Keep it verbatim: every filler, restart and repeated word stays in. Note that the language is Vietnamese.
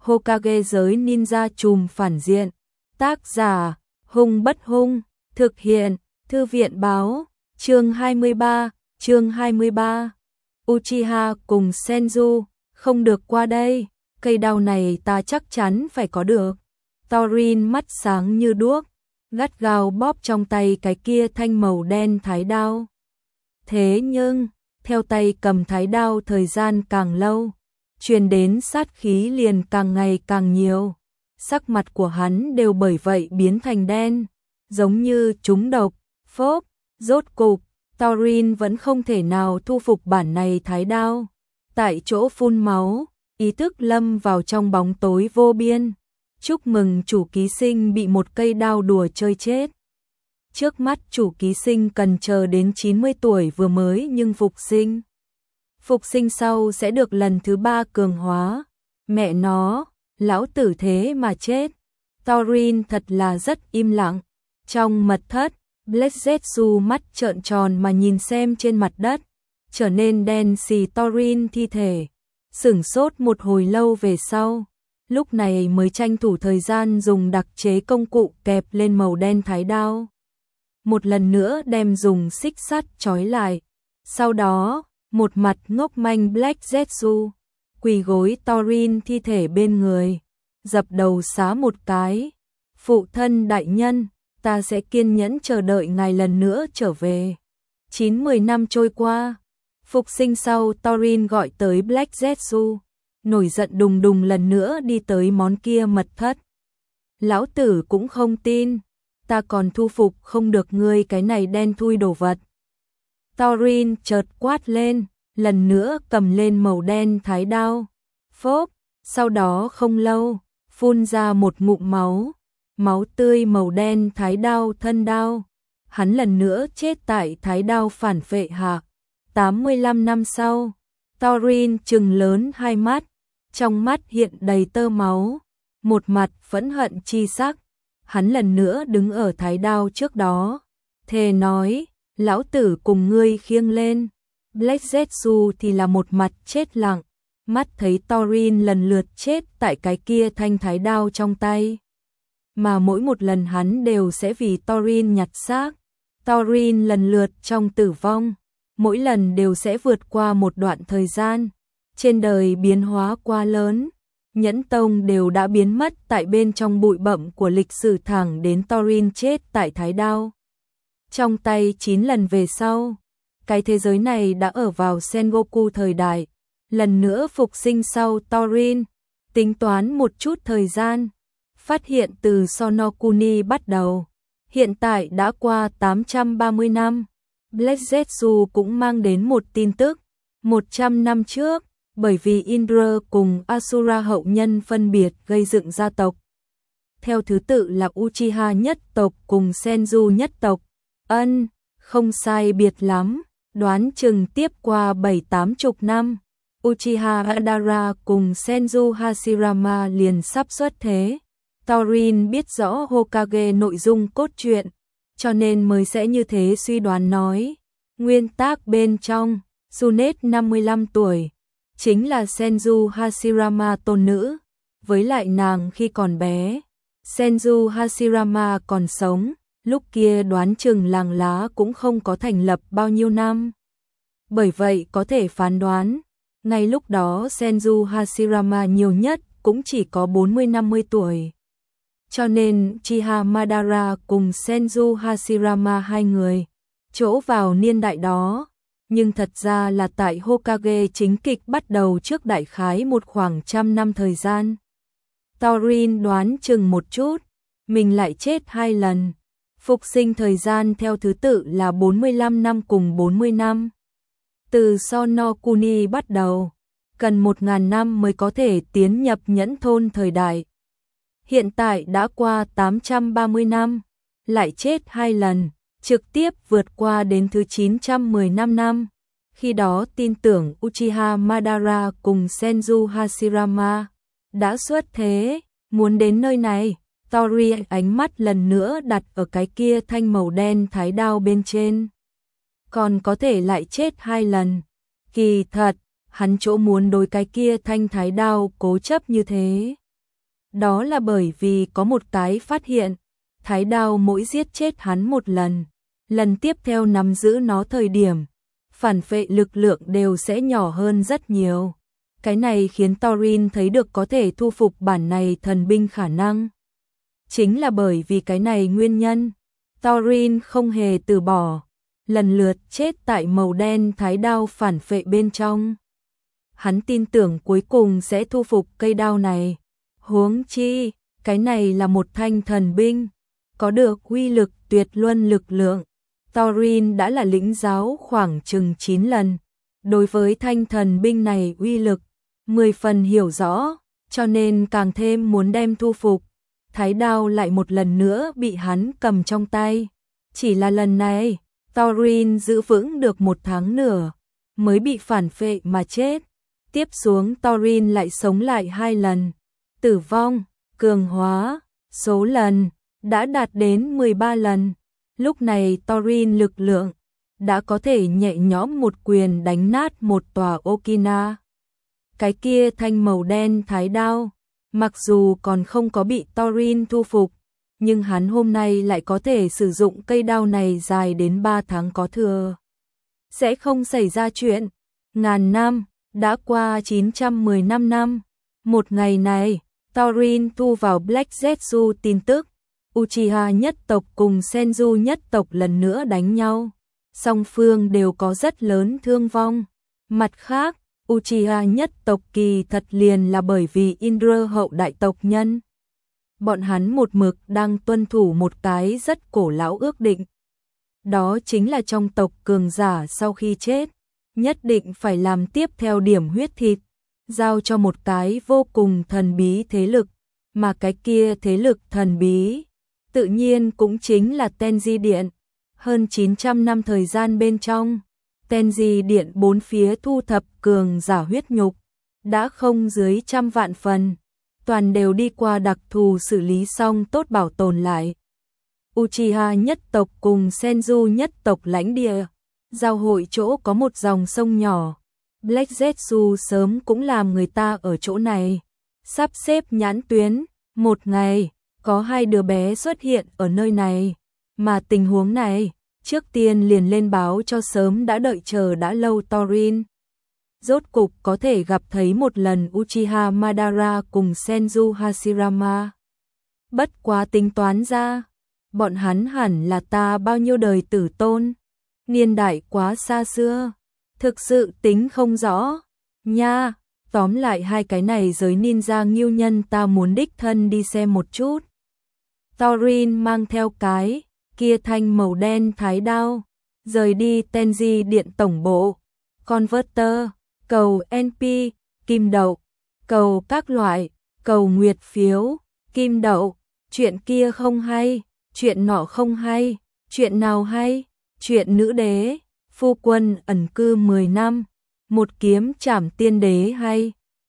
Hokage giới ninja trùm phản diện. Tác giả, Hung Bất Hung, thực hiện, Thư viện báo, chương hai mươi ba, chương hai mươi ba. Uchiha cùng Senju, không được qua đây, cây đao này ta chắc chắn phải có được. Thorin mắt sáng như đuốc, gắt gao bóp trong tay cái kia thanh màu đen thái đao. Thế nhưng, theo tay cầm thái đao thời gian càng lâu, truyền đến sát khí liền càng ngày càng nhiều. Sắc mặt của hắn đều bởi vậy biến thành đen, giống như trúng độc. Phốp, rốt cục, Thorin vẫn không thể nào thu phục bản này thái đao. Tại chỗ phun máu, ý thức lâm vào trong bóng tối vô biên. Chúc mừng chủ ký sinh bị một cây đao đùa chơi chết. Trước mắt chủ ký sinh cần chờ đến chín mươi tuổi vừa mới nhưng phục sinh. Phục sinh sau sẽ được lần thứ ba cường hóa. Mẹ nó, lão tử thế mà chết. Thorin thật là rất im lặng. Trong mật thất, Black Zetsu mắt trợn tròn mà nhìn xem trên mặt đất, trở nên đen xì Thorin thi thể. Sửng sốt một hồi lâu về sau, lúc này mới tranh thủ thời gian dùng đặc chế công cụ kẹp lên màu đen thái đao. Một lần nữa đem dùng xích sắt trói lại. Sau đó, một mặt ngốc manh Black Zetsu quỳ gối Thorin thi thể bên người, dập đầu xá một cái. Phụ thân đại nhân, ta sẽ kiên nhẫn chờ đợi ngài lần nữa trở về. Chín mười năm trôi qua, phục sinh sau Thorin gọi tới Black Zetsu, nổi giận đùng đùng lần nữa đi tới món kia mật thất. Lão tử cũng không tin, ta còn thu phục không được ngươi cái này đen thui đồ vật. Thorin chợt quát lên, lần nữa cầm lên màu đen thái đao. Phốp, sau đó không lâu, phun ra một ngụm máu. Máu tươi màu đen thái đao thân đao. Hắn lần nữa chết tại thái đao phản phệ hạ. tám mươi lăm năm sau, Thorin trừng lớn hai mắt, trong mắt hiện đầy tơ máu, một mặt phẫn hận chi sắc. Hắn lần nữa đứng ở thái đao trước đó, thề nói, lão tử cùng ngươi khiêng lên. Black Zetsu thì là một mặt chết lặng, mắt thấy Thorin lần lượt chết tại cái kia thanh thái đao trong tay. Mà mỗi một lần hắn đều sẽ vì Thorin nhặt xác. Thorin lần lượt trong tử vong, mỗi lần đều sẽ vượt qua một đoạn thời gian. Trên đời biến hóa quá lớn, Nhẫn Tông đều đã biến mất tại bên trong bụi bặm của lịch sử thẳng đến Thorin chết tại thái đao trong tay chín lần về sau. Cái thế giới này đã ở vào Sengoku thời đại, lần nữa phục sinh sau Thorin. Tính toán một chút thời gian, phát hiện từ Sonokuni bắt đầu, hiện tại đã qua tám trăm ba mươi năm. Black Zetsu cũng mang đến một tin tức, một trăm năm trước, bởi vì Indra cùng Asura hậu nhân phân biệt gây dựng gia tộc. Theo thứ tự là Uchiha nhất tộc cùng Senju nhất tộc. Ân, không sai biệt lắm, đoán chừng tiếp qua bảy tám chục năm, Uchiha Madara cùng Senju Hashirama liền sắp xuất thế. Thorin biết rõ Hokage nội dung cốt truyện, cho nên mới sẽ như thế suy đoán nói. Nguyên tác bên trong, Tsunade năm mươi lăm tuổi, chính là Senju Hashirama tôn nữ, với lại nàng khi còn bé, Senju Hashirama còn sống, lúc kia đoán chừng làng lá cũng không có thành lập bao nhiêu năm. Bởi vậy có thể phán đoán, ngay lúc đó Senju Hashirama nhiều nhất cũng chỉ có bốn mươi năm mươi tuổi. Cho nên Uchiha Madara cùng Senju Hashirama hai người chỗ vào niên đại đó, nhưng thật ra là tại Hokage chính kịch bắt đầu trước đại khái một khoảng trăm năm thời gian. Thorin đoán chừng một chút, mình lại chết hai lần. Phục sinh thời gian theo thứ tự là bốn mươi lăm năm cùng bốn mươi năm. Từ Sonokuni bắt đầu, cần một nghìn năm mới có thể tiến nhập Nhẫn Thôn thời đại. Hiện tại đã qua tám trăm ba mươi năm, lại chết hai lần, trực tiếp vượt qua đến thứ chín trăm mười lăm năm. Khi đó tin tưởng Uchiha Madara cùng Senju Hashirama đã xuất thế, muốn đến nơi này. Thorin ánh mắt lần nữa đặt ở cái kia thanh màu đen thái đao bên trên. Còn có thể lại chết hai lần. Kỳ thật, hắn chỗ muốn đối cái kia thanh thái đao cố chấp như thế. Đó là bởi vì có một cái phát hiện, thái đao mỗi giết chết hắn một lần, lần tiếp theo nắm giữ nó thời điểm, phản vệ lực lượng đều sẽ nhỏ hơn rất nhiều. Cái này khiến Thorin thấy được có thể thu phục bản này thần binh khả năng. Chính là bởi vì cái này nguyên nhân, Thorin không hề từ bỏ, lần lượt chết tại màu đen thái đao phản phệ bên trong. Hắn tin tưởng cuối cùng sẽ thu phục cây đao này. Huống chi, cái này là một thanh thần binh, có được uy lực tuyệt luân lực lượng. Thorin đã là lĩnh giáo khoảng chừng chín lần. Đối với thanh thần binh này uy lực, mười phần hiểu rõ, cho nên càng thêm muốn đem thu phục. Thái đao lại một lần nữa bị hắn cầm trong tay. Chỉ là lần này, Thorin giữ vững được một tháng nửa, mới bị phản phệ mà chết. Tiếp xuống Thorin lại sống lại hai lần. Tử vong, cường hóa, số lần, đã đạt đến mười ba lần. Lúc này Thorin lực lượng, đã có thể nhẹ nhõm một quyền đánh nát một tòa Okina. Cái kia thanh màu đen thái đao, mặc dù còn không có bị Thorin thu phục, nhưng hắn hôm nay lại có thể sử dụng cây đao này dài đến ba tháng có thừa. Sẽ không xảy ra chuyện. Ngàn năm, đã qua chín trăm mười lăm năm. Một ngày này, Thorin thu vào Black Zetsu tin tức, Uchiha nhất tộc cùng Senju nhất tộc lần nữa đánh nhau. Song phương đều có rất lớn thương vong. Mặt khác, Uchiha nhất tộc kỳ thật liền là bởi vì Indra hậu đại tộc nhân. Bọn hắn một mực đang tuân thủ một cái rất cổ lão ước định. Đó chính là trong tộc cường giả sau khi chết, nhất định phải làm tiếp theo điểm huyết thịt, giao cho một cái vô cùng thần bí thế lực, mà cái kia thế lực thần bí, tự nhiên cũng chính là Tenji Điện. Hơn chín trăm năm thời gian bên trong, Tenji Điện bốn phía thu thập cường giả huyết nhục, đã không dưới trăm vạn phần, toàn đều đi qua đặc thù xử lý xong tốt bảo tồn lại. Uchiha nhất tộc cùng Senju nhất tộc lãnh địa, giao hội chỗ có một dòng sông nhỏ. Black Zetsu sớm cũng làm người ta ở chỗ này sắp xếp nhãn tuyến. Một ngày, có hai đứa bé xuất hiện ở nơi này, mà tình huống này, trước tiên liền lên báo cho sớm đã đợi chờ đã lâu Thorin. Rốt cục có thể gặp thấy một lần Uchiha Madara cùng Senju Hashirama. Bất quá tính toán ra, bọn hắn hẳn là ta bao nhiêu đời tử tôn, niên đại quá xa xưa, thực sự tính không rõ. Nha, tóm lại hai cái này giới ninja nghiêu nhân ta muốn đích thân đi xem một chút. Thorin mang theo cái kia thanh màu đen thái đao, rời đi Tenji Điện tổng bộ. Converter, cầu en pê, kim đậu, cầu các loại, cầu nguyệt phiếu, kim đậu, chuyện kia không hay, chuyện nọ không hay, chuyện nào hay, chuyện nữ đế, phu quân ẩn cư mười năm, một kiếm trảm tiên đế hay.